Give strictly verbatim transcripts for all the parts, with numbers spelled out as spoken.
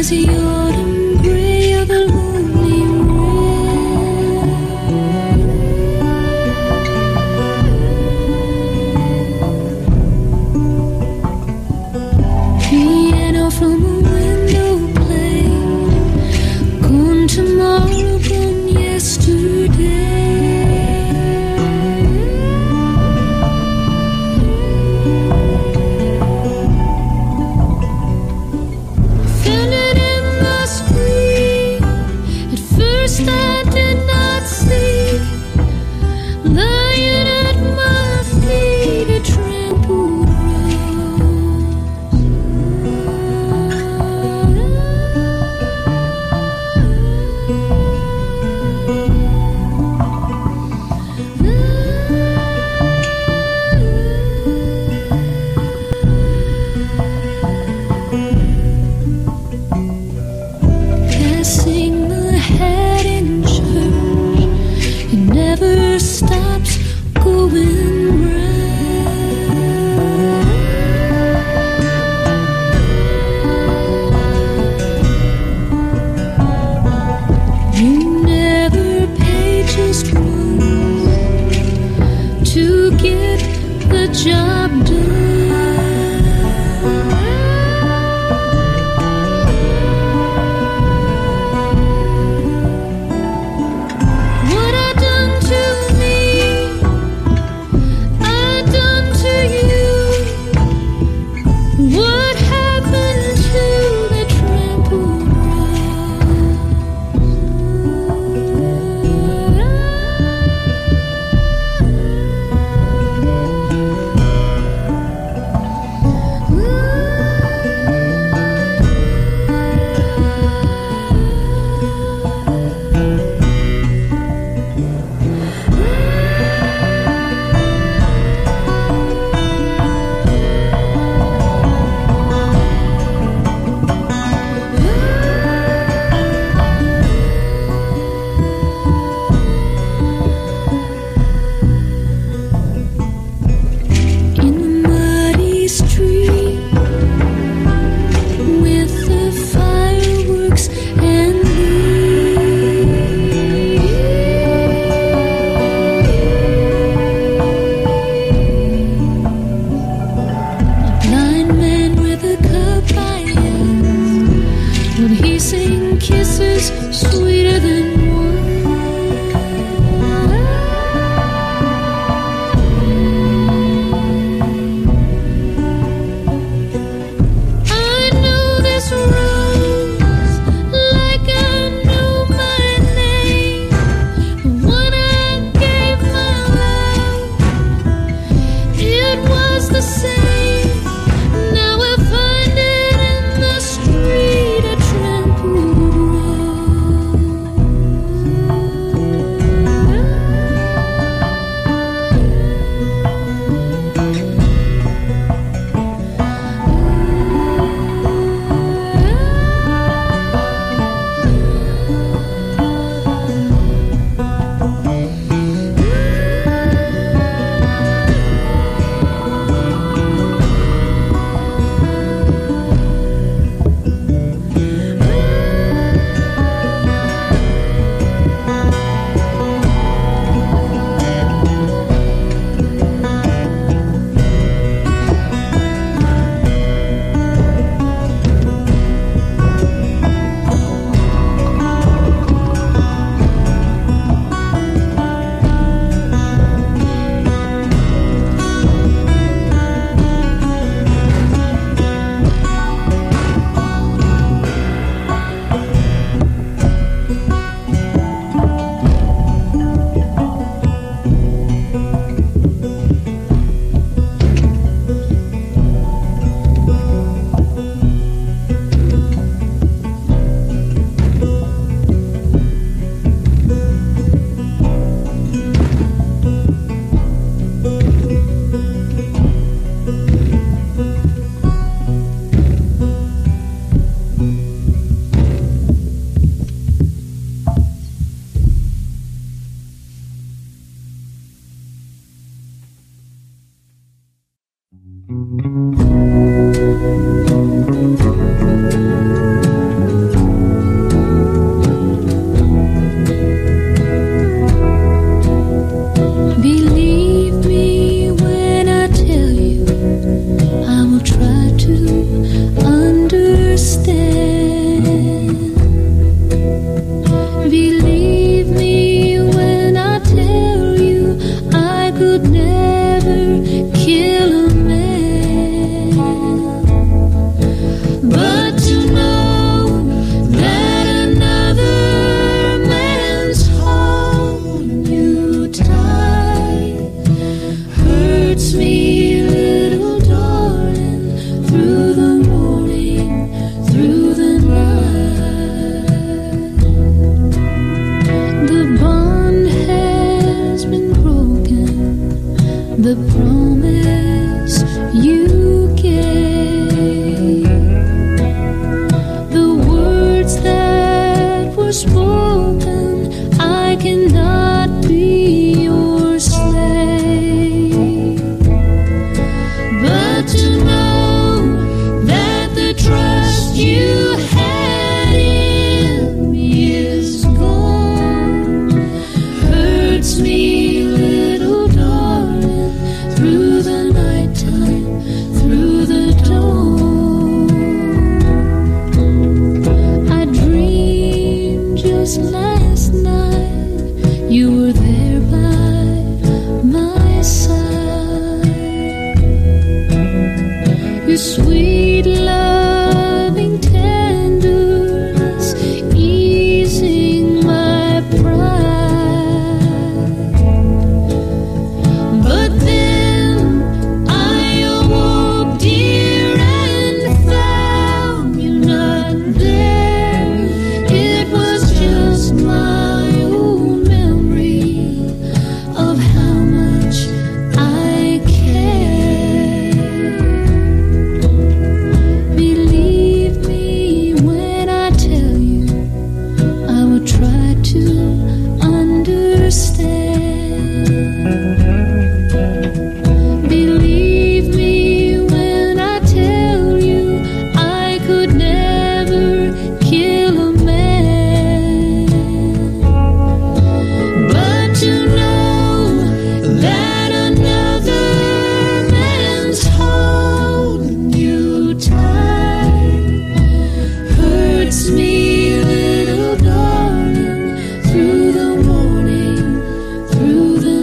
Now I find it in the street, a trampled rose. spoken, I cannot be your slave. But to know that the trust you had in me is gone hurts me, little darling, through the nighttime, through the dawn. I dreamed just last night you were there by my side. Your sweet loving tenderness easing my pride. But then I awoke, dear, and found you not there. It was just my own memory of how much I care. Believe me when I tell you I will try to understand. Believe me when I tell you I could never kill a man. But to know that another man's holding you tight hurts me, little darling, through the morning, through the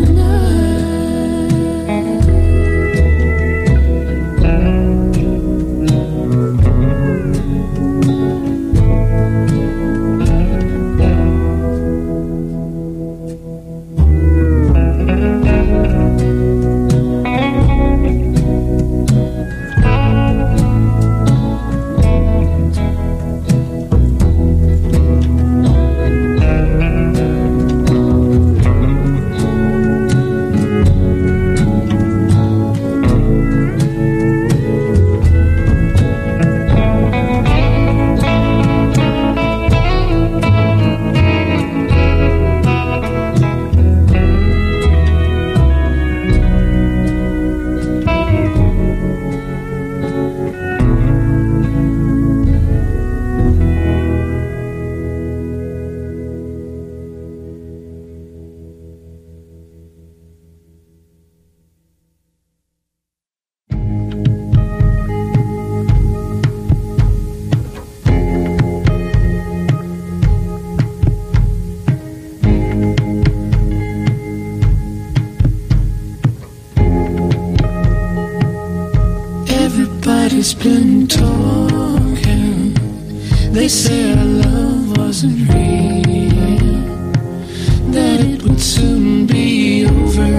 Everybody's been talking. They say our love wasn't real, that it would soon be over.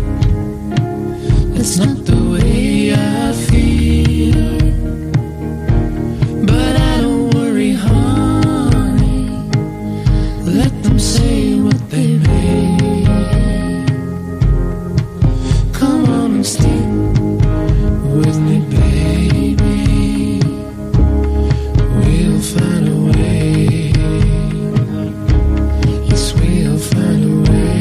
It's not the way I feel. But I don't worry, honey. Let them say what they may. Come on and stick with me, baby. We'll find a way. Yes, we'll find a way.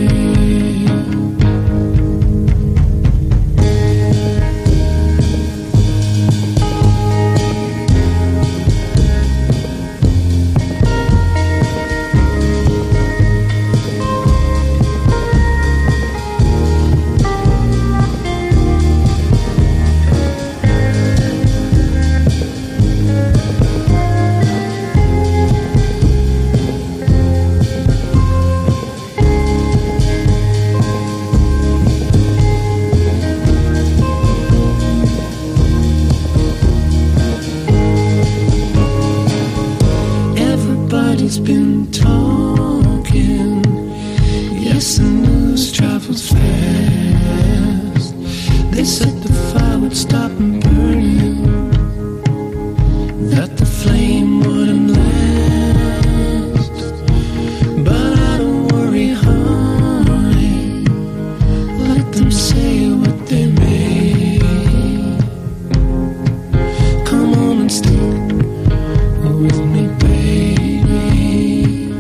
Everybody's been talking. Yes, the news travels fast. They said the fire would stop and burning, that the flame wouldn't last. But I don't worry, honey. Let them say what they may. Come on and stick with me, baby.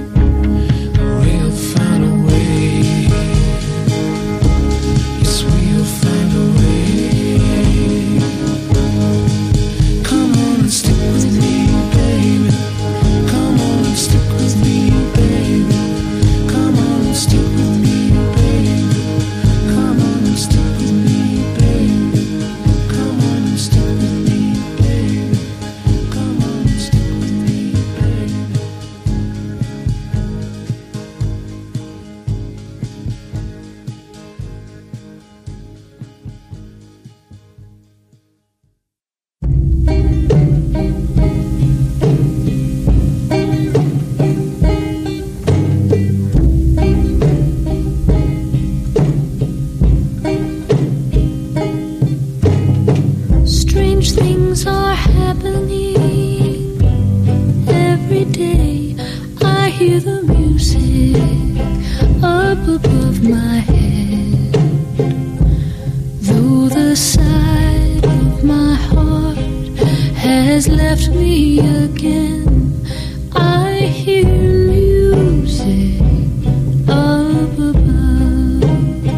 music up above my head. Though the side of my heart has left me again, I hear music up above.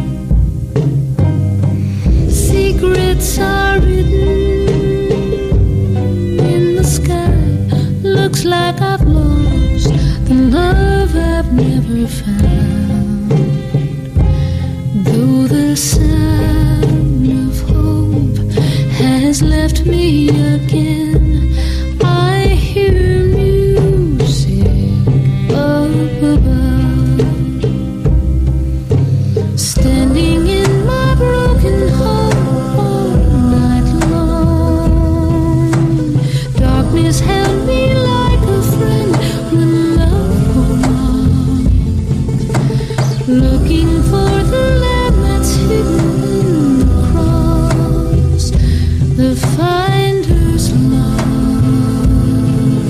Secrets are written in the sky. Looks like I've lost the love I've never found. Though the sound of hope has left me again, I hear music up above. Standing in my broken home all night long, darkness held me like a friend when love wore on. Looking for the lamb that's hidden in the cross, the finder's love.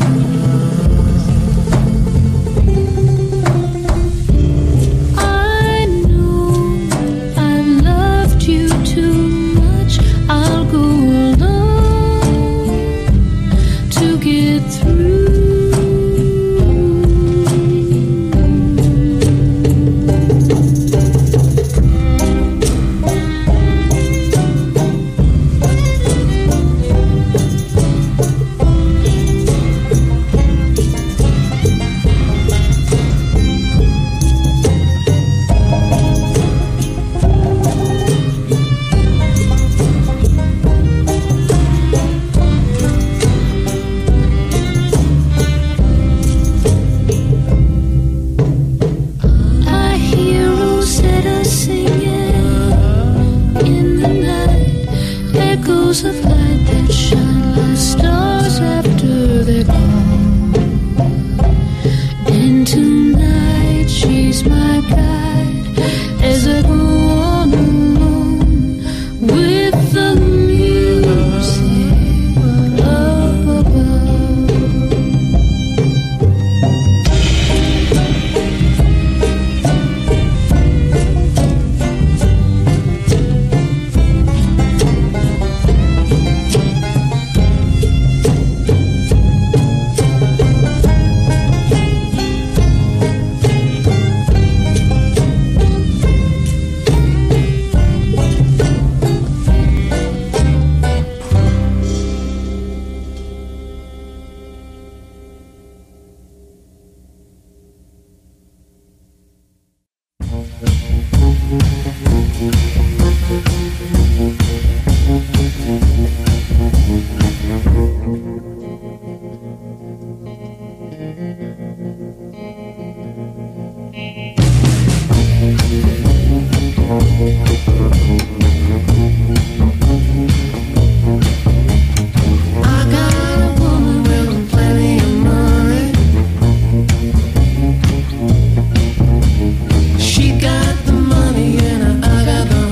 I know I've loved you too much. I'll go alone to get through. I hear Rosetta singing in the night, echoes of light that shine like stars after they're gone. And tonight she's my guide as I go on alone with the music up above. I got a woman with plenty of money. She got the money and I got the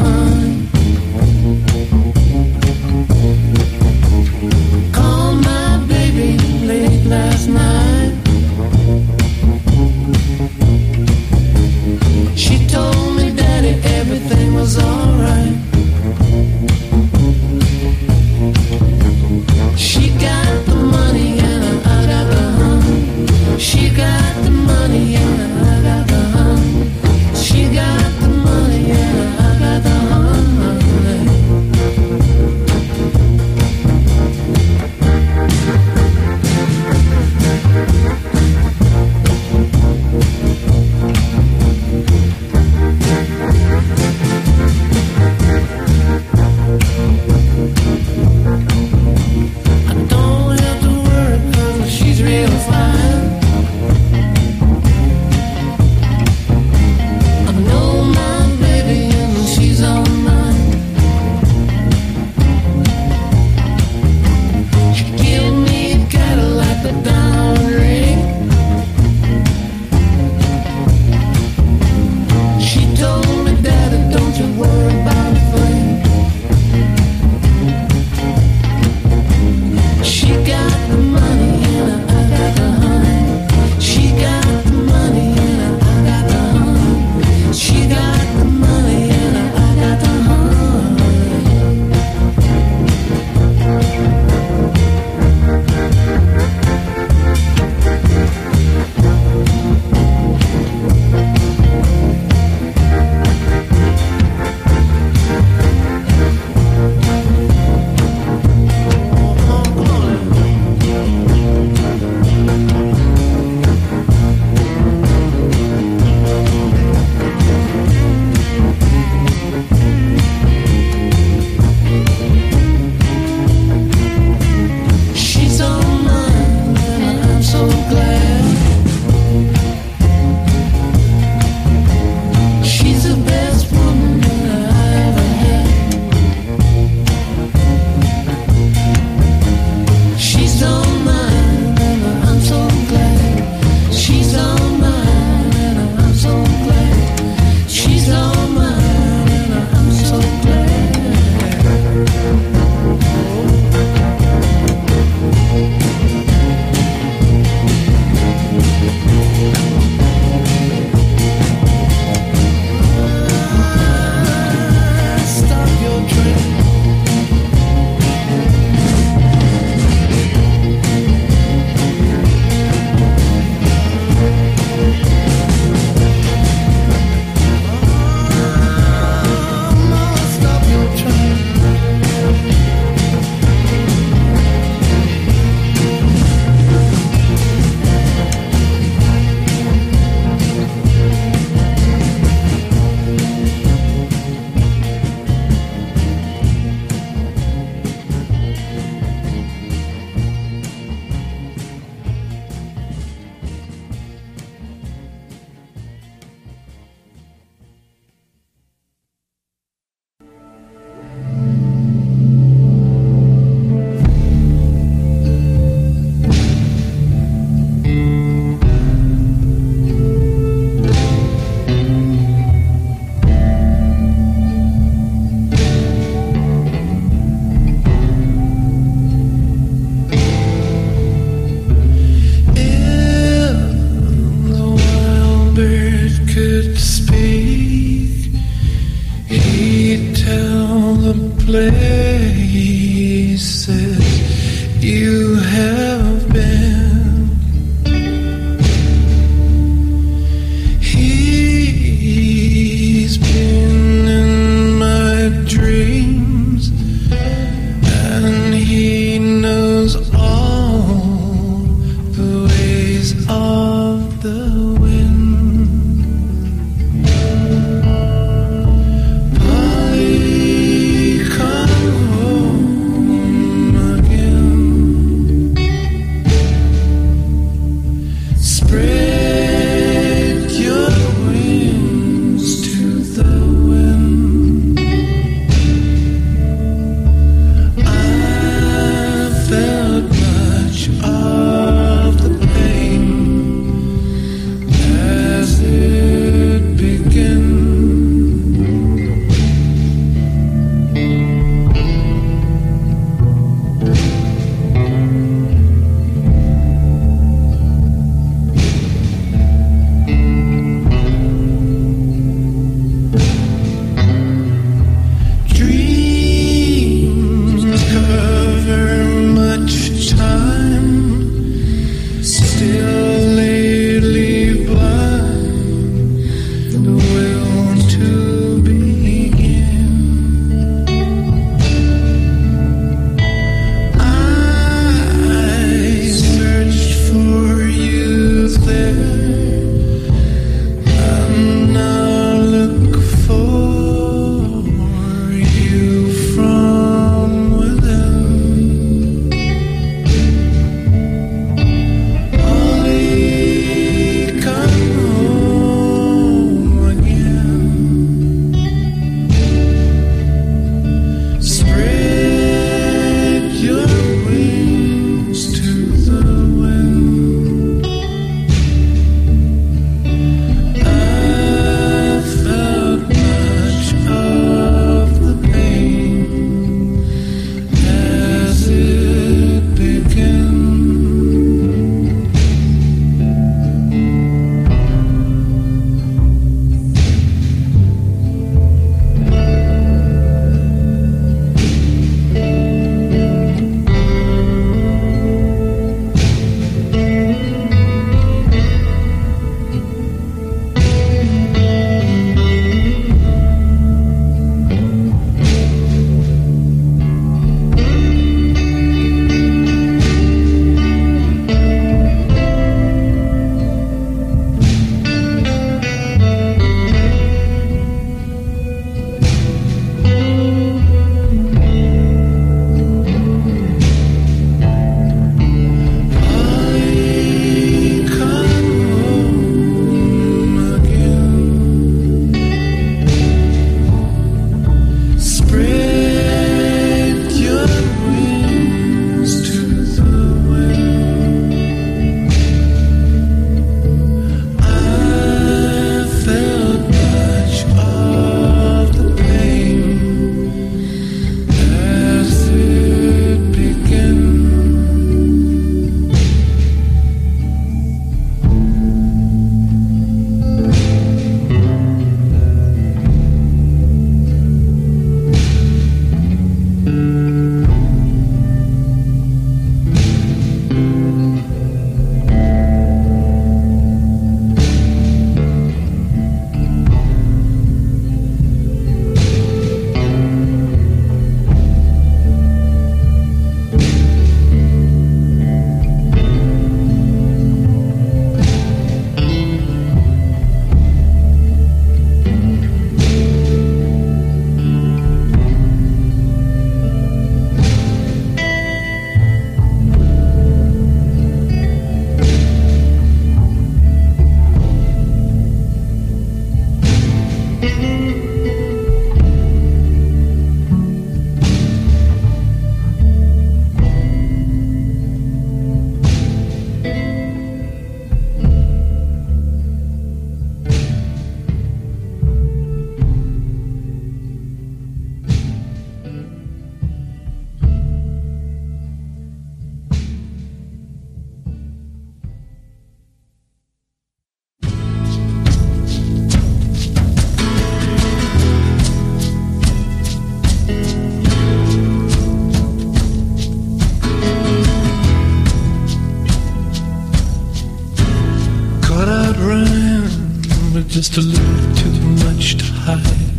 just a little too much to hide.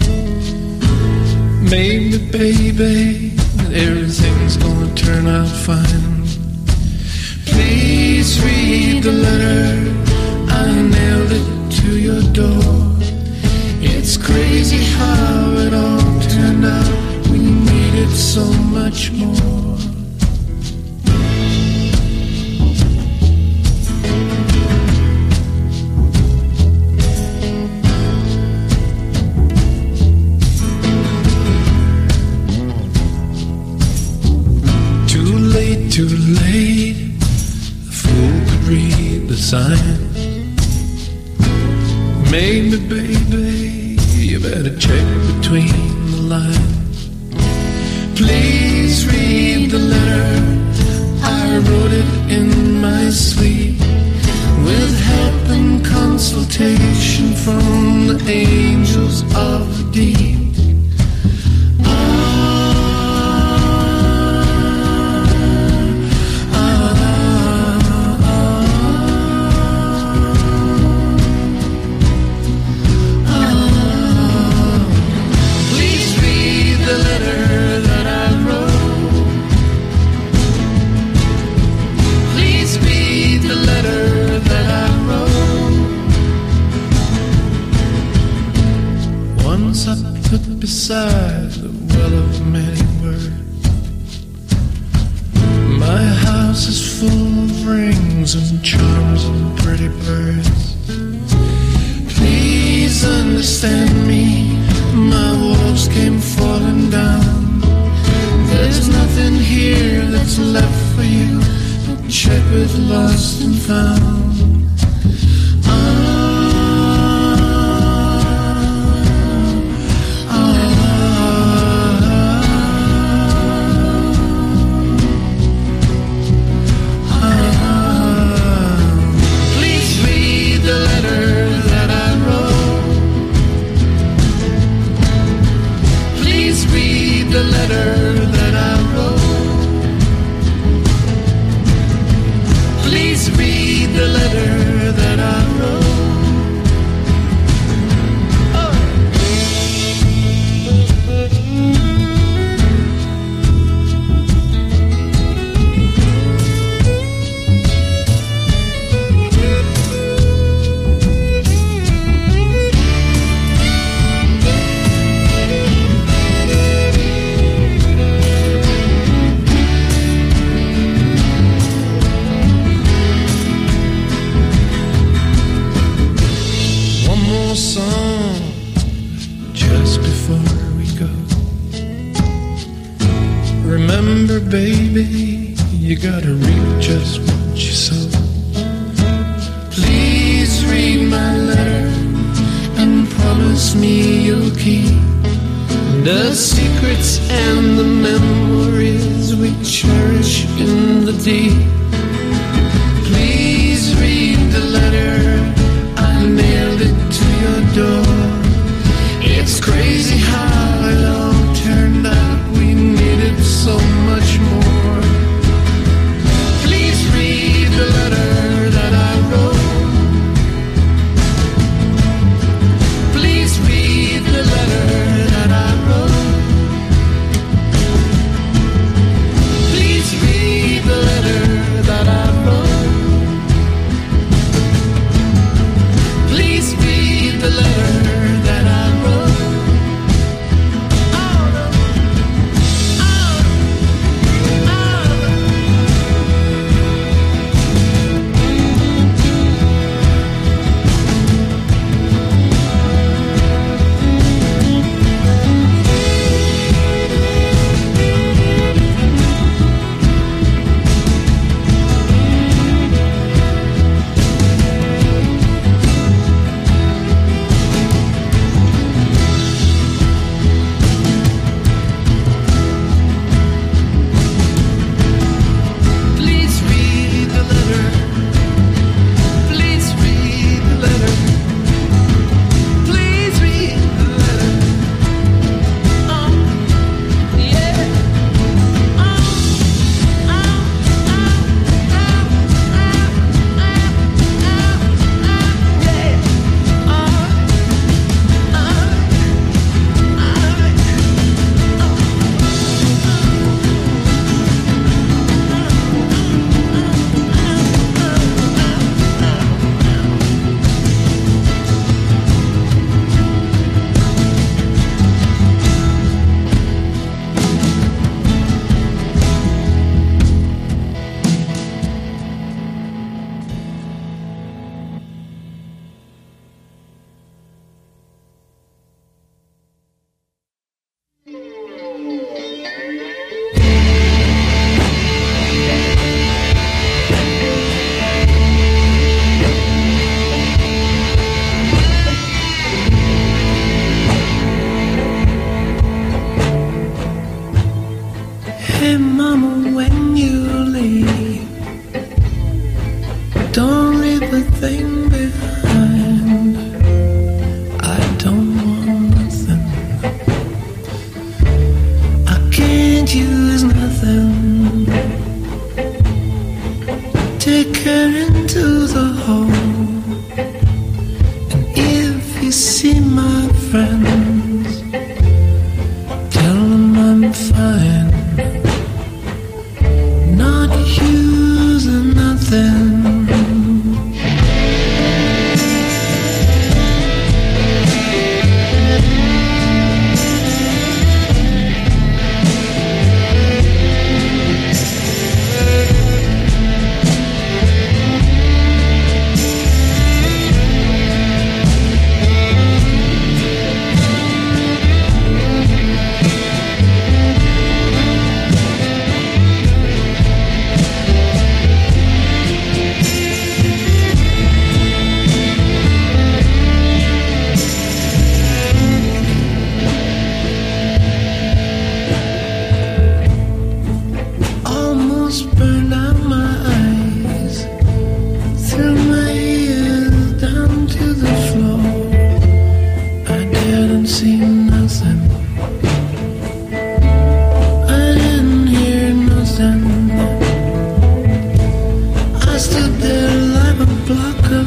Maybe, baby, everything's gonna turn out fine. Please read the letter sign. Maybe, baby, you better check between the lines. Please read the letter, I wrote it in my sleep, with help and consultation from the angels of the deep. Beside the well of many words, my house is full of rings and charms and pretty birds. Please understand me, my walls came falling down. There's nothing here that's left for you, check with lost and found. Please read the letter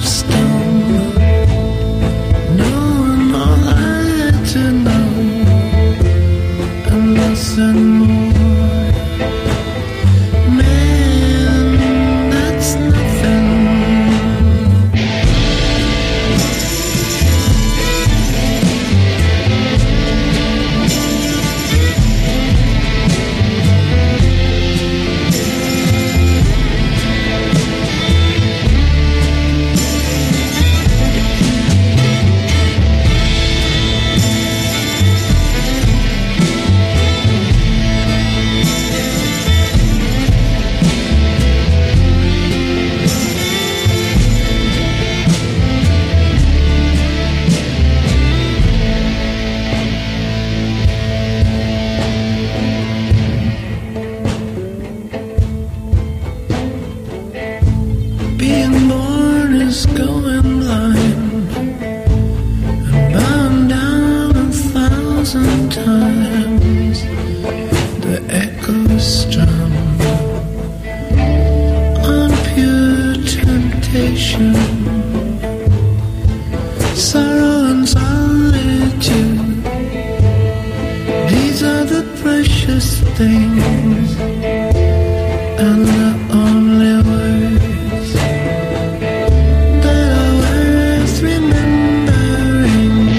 stone, knowing all I had to know, and nothing more. Man, that's nothing. Being born is going blind and bound down a thousand times. The echoes strum on pure temptation, sorrow and solitude. These are the precious things and the only words that are worth remembering.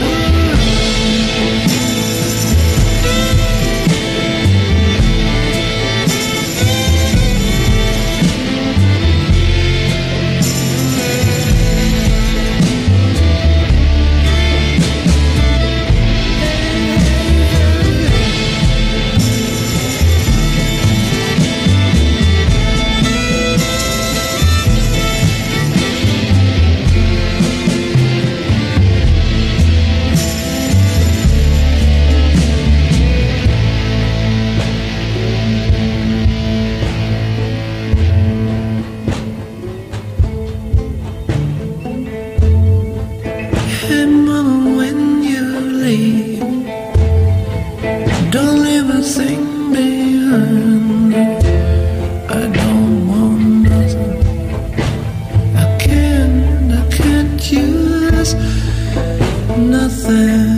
Hey mama, when you leave, don't leave a thing behind. I don't want nothing. I can't, I can't use nothing.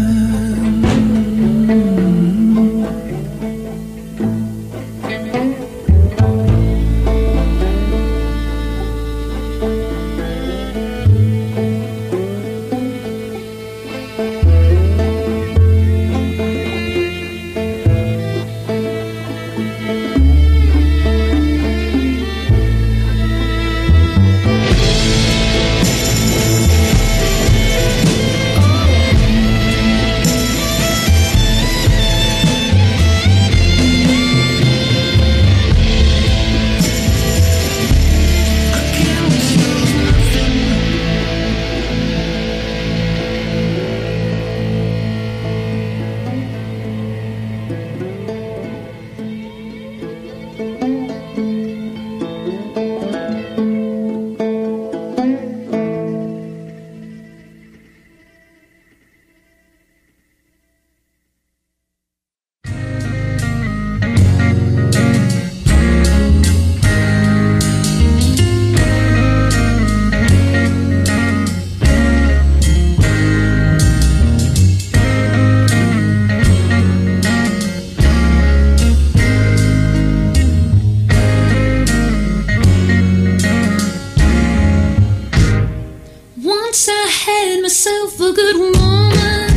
Once I had myself a good woman,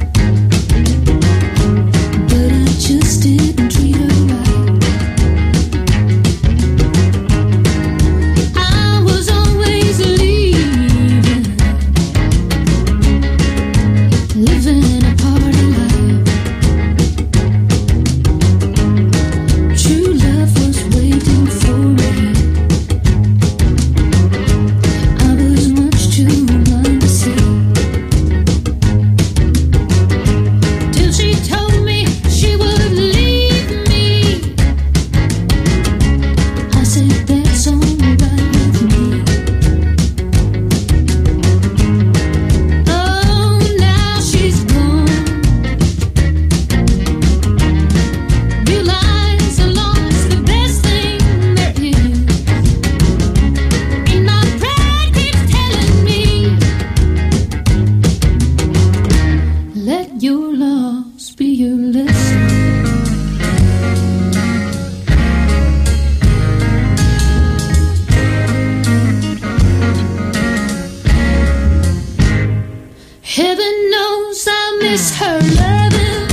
but I just didn't treat her right. I was always leaving, living a party life. True love was waiting for me. I was much too blind to see. miss her loving.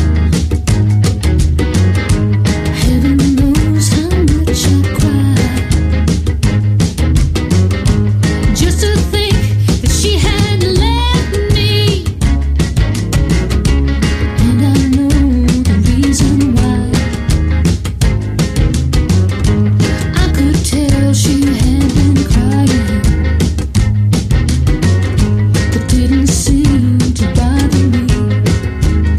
Heaven knows how much I cried just to think that she had left me, and I know the reason why. I could tell she had been crying, but didn't seem to bother me.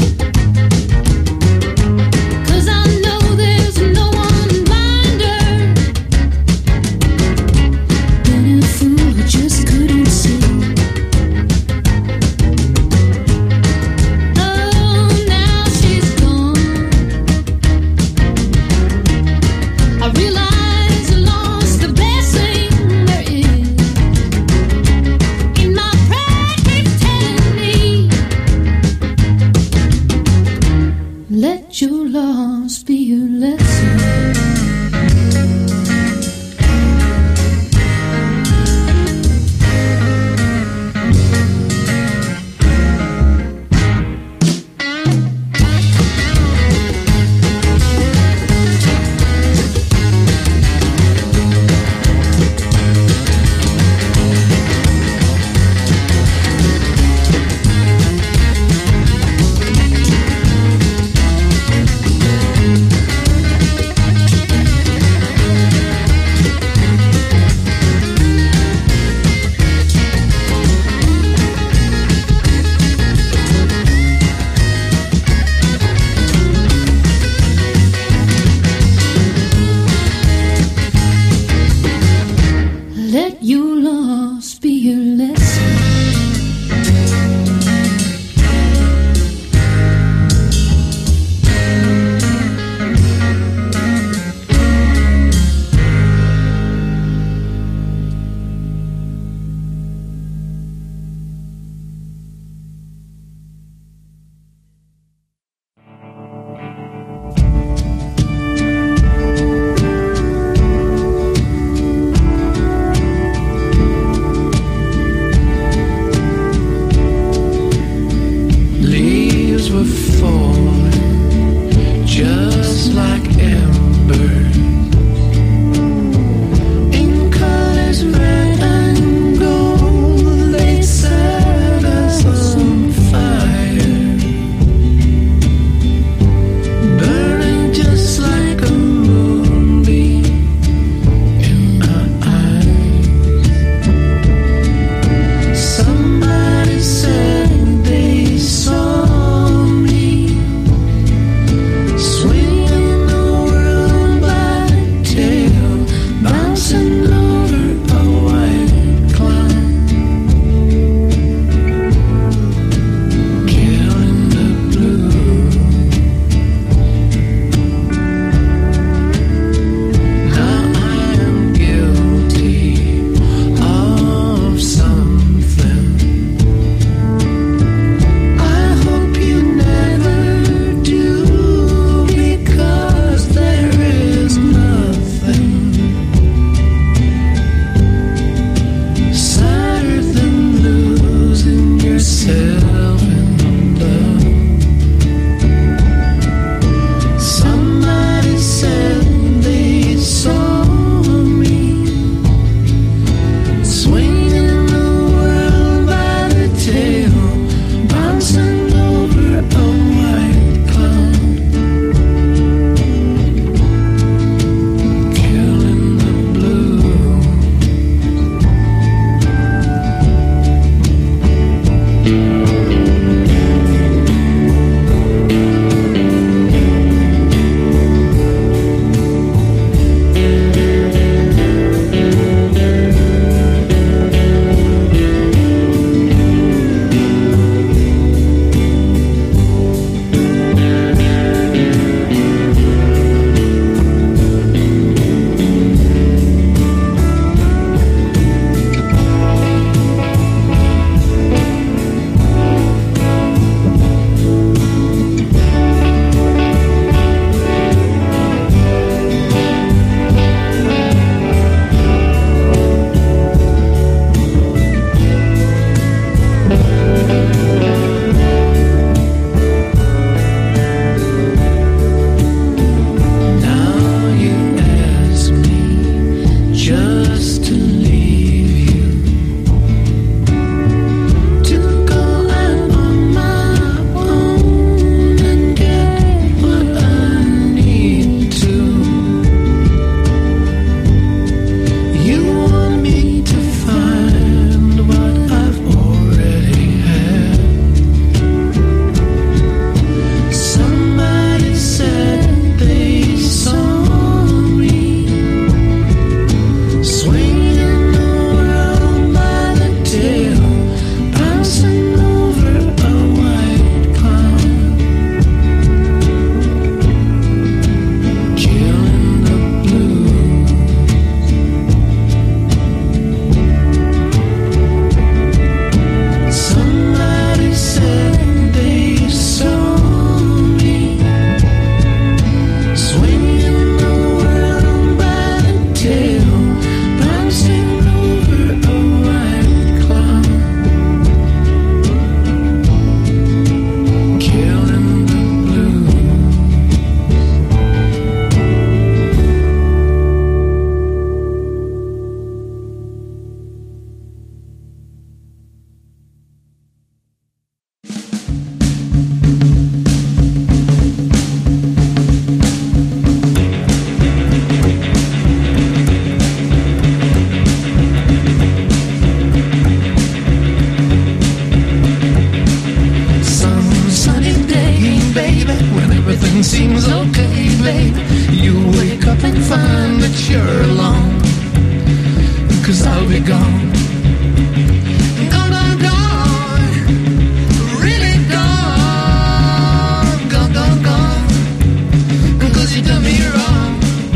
everything seems okay, babe. You wake up and find that you're alone, 'cause I'll be gone. Gone, gone, gone. Really gone. Gone, gone, gone. 'Cause you done me wrong.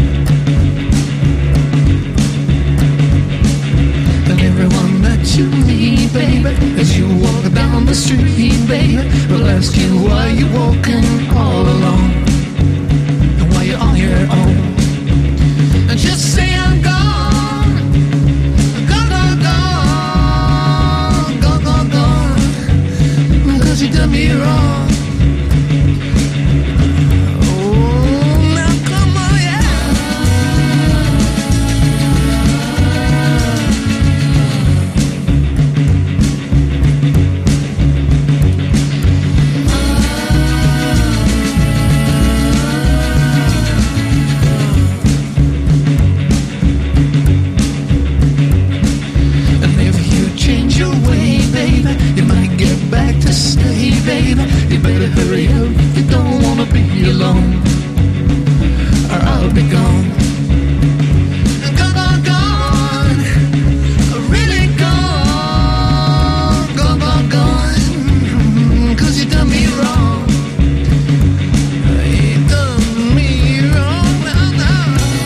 And everyone that you meet, baby, as you walk down the street, baby, will ask you why you're walking all alone and why you're on your own. And just say I'm gone, gone, gone, gone, gone, gone, gone, 'cause you done me wrong. You better hurry up, you don't wanna be alone, or I'll be gone. Gone, gone, gone, really gone. Gone, gone, gone, 'cause you done me wrong. You done me wrong, now, now.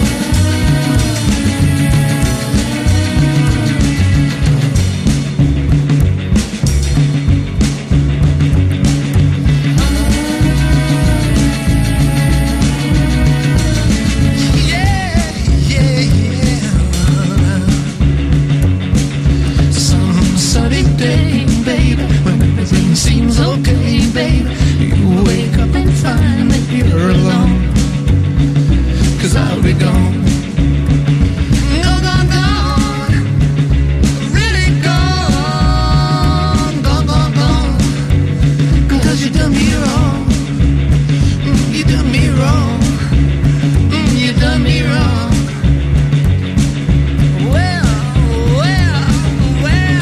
Seems okay, babe. You wake up and find that you're alone, 'cause I'll be gone. Gone, gone, gone. Really gone. Gone, gone, gone. 'Cause you done me wrong. You done me wrong. You done me wrong. Well, well, well.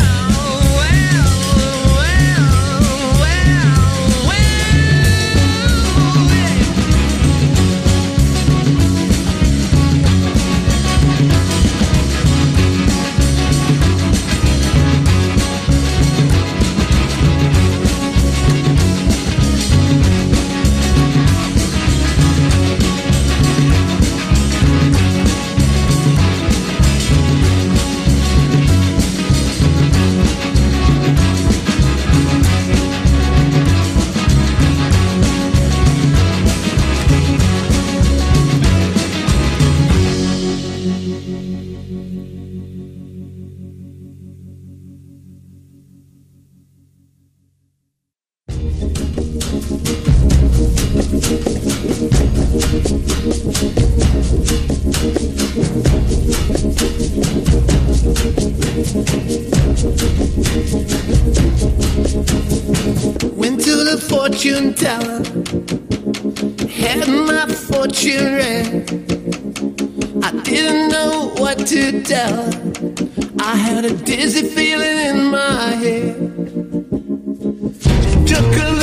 Went to the fortune teller, had my fortune read. I didn't know what to tell her. I had a dizzy feeling in my head. Took a